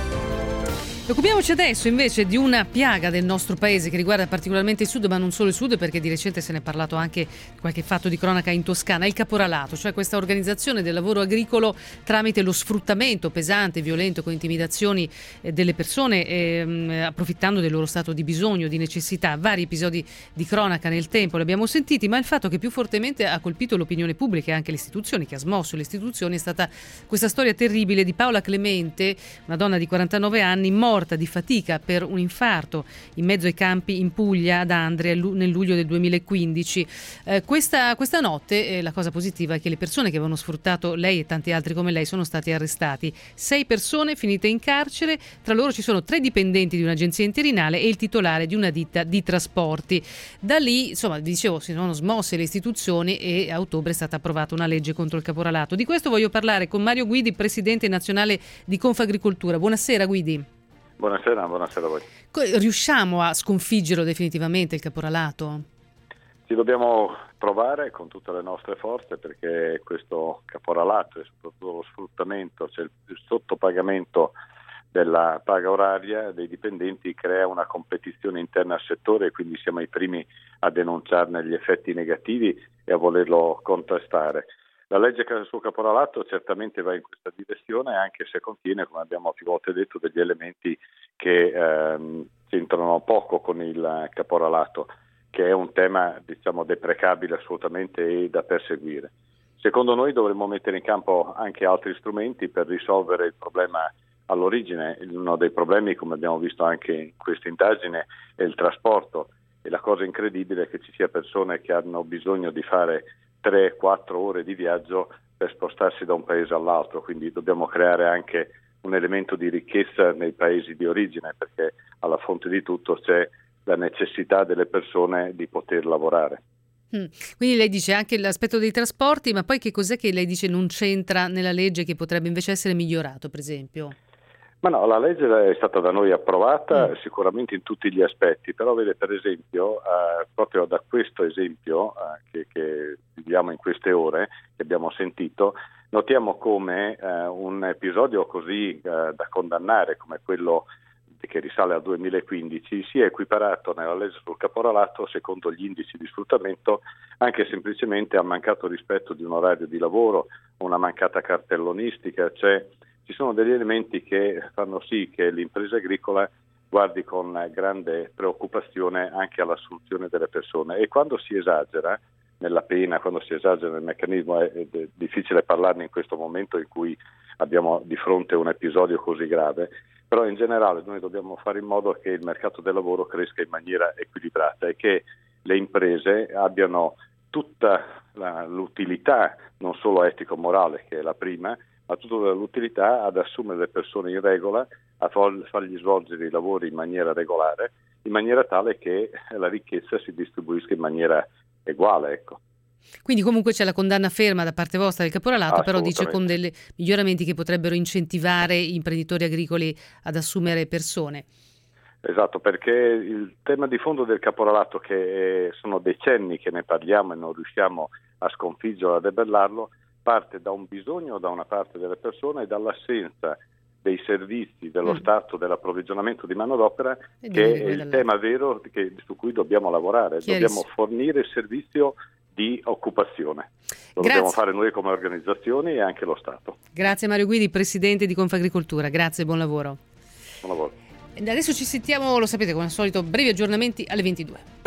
Occupiamoci adesso invece di una piaga del nostro paese che riguarda particolarmente il sud, ma non solo il sud, perché di recente se ne è parlato anche di qualche fatto di cronaca in Toscana, il caporalato, cioè questa organizzazione del lavoro agricolo tramite lo sfruttamento pesante, violento, con intimidazioni eh, delle persone, eh, approfittando del loro stato di bisogno, di necessità. Vari episodi di cronaca nel tempo li abbiamo sentiti, ma il fatto che più fortemente ha colpito l'opinione pubblica e anche le istituzioni, che ha smosso le istituzioni, è stata questa storia terribile di Paola Clemente, una donna di quarantanove anni, morta di fatica per un infarto in mezzo ai campi in Puglia ad Andria nel luglio del duemilaquindici. Eh, questa, questa notte eh, la cosa positiva è che le persone che avevano sfruttato lei e tanti altri come lei sono stati arrestati. Sei persone finite in carcere, tra loro ci sono tre dipendenti di un'agenzia interinale e il titolare di una ditta di trasporti. Da lì, insomma, dicevo, si sono smosse le istituzioni e a ottobre è stata approvata una legge contro il caporalato. Di questo voglio parlare con Mario Guidi, presidente nazionale di Confagricoltura. Buonasera Guidi. Buonasera, buonasera a voi. Riusciamo a sconfiggerlo definitivamente il caporalato? Ci dobbiamo provare con tutte le nostre forze, perché questo caporalato e soprattutto lo sfruttamento, cioè il sottopagamento della paga oraria dei dipendenti, crea una competizione interna al settore e quindi siamo i primi a denunciarne gli effetti negativi e a volerlo contrastare. La legge sul caporalato certamente va in questa direzione, anche se contiene, come abbiamo più volte detto, degli elementi che ehm, c'entrano poco con il caporalato, che è un tema, diciamo, deprecabile assolutamente e da perseguire. Secondo noi dovremmo mettere in campo anche altri strumenti per risolvere il problema all'origine. Uno dei problemi, come abbiamo visto anche in questa indagine, è il trasporto, e la cosa incredibile è che ci sia persone che hanno bisogno di fare tre quattro ore di viaggio per spostarsi da un paese all'altro, quindi dobbiamo creare anche un elemento di ricchezza nei paesi di origine, perché alla fonte di tutto c'è la necessità delle persone di poter lavorare. Mm. Quindi lei dice anche l'aspetto dei trasporti, ma poi che cos'è che lei dice non c'entra nella legge che potrebbe invece essere migliorato, per esempio? Ma no, la legge è stata da noi approvata mm. sicuramente in tutti gli aspetti, però vede, per esempio, eh, proprio da questo esempio eh, che, che viviamo in queste ore, che abbiamo sentito, notiamo come eh, un episodio così eh, da condannare come quello che risale al duemilaquindici sia equiparato nella legge sul caporalato secondo gli indici di sfruttamento anche semplicemente al mancato rispetto di un orario di lavoro, una mancata cartellonistica, cioè ci sono degli elementi che fanno sì che l'impresa agricola guardi con grande preoccupazione anche all'assunzione delle persone, e quando si esagera nella pena, quando si esagera nel meccanismo, è, è difficile parlarne in questo momento in cui abbiamo di fronte un episodio così grave, però in generale noi dobbiamo fare in modo che il mercato del lavoro cresca in maniera equilibrata e che le imprese abbiano tutta la, l'utilità, non solo etico-morale che è la prima, ma tutta l'utilità ad assumere le persone in regola, a fargli svolgere i lavori in maniera regolare, in maniera tale che la ricchezza si distribuisca in maniera uguale, ecco. Quindi comunque c'è la condanna ferma da parte vostra del caporalato, però dice con dei miglioramenti che potrebbero incentivare gli imprenditori agricoli ad assumere persone. Esatto, perché il tema di fondo del caporalato, che sono decenni che ne parliamo e non riusciamo a sconfiggerlo, a debellarlo, parte da un bisogno da una parte delle persone e dall'assenza dei servizi dello mm. Stato, dell'approvvigionamento di manodopera, e che è il tema vero che, su cui dobbiamo lavorare. Dobbiamo fornire il servizio di occupazione. Lo Grazie. Dobbiamo fare noi come organizzazioni e anche lo Stato. Grazie Mario Guidi, presidente di Confagricoltura. Grazie, buon lavoro. Buon lavoro. E adesso ci sentiamo, lo sapete, come al solito, brevi aggiornamenti alle ventidue.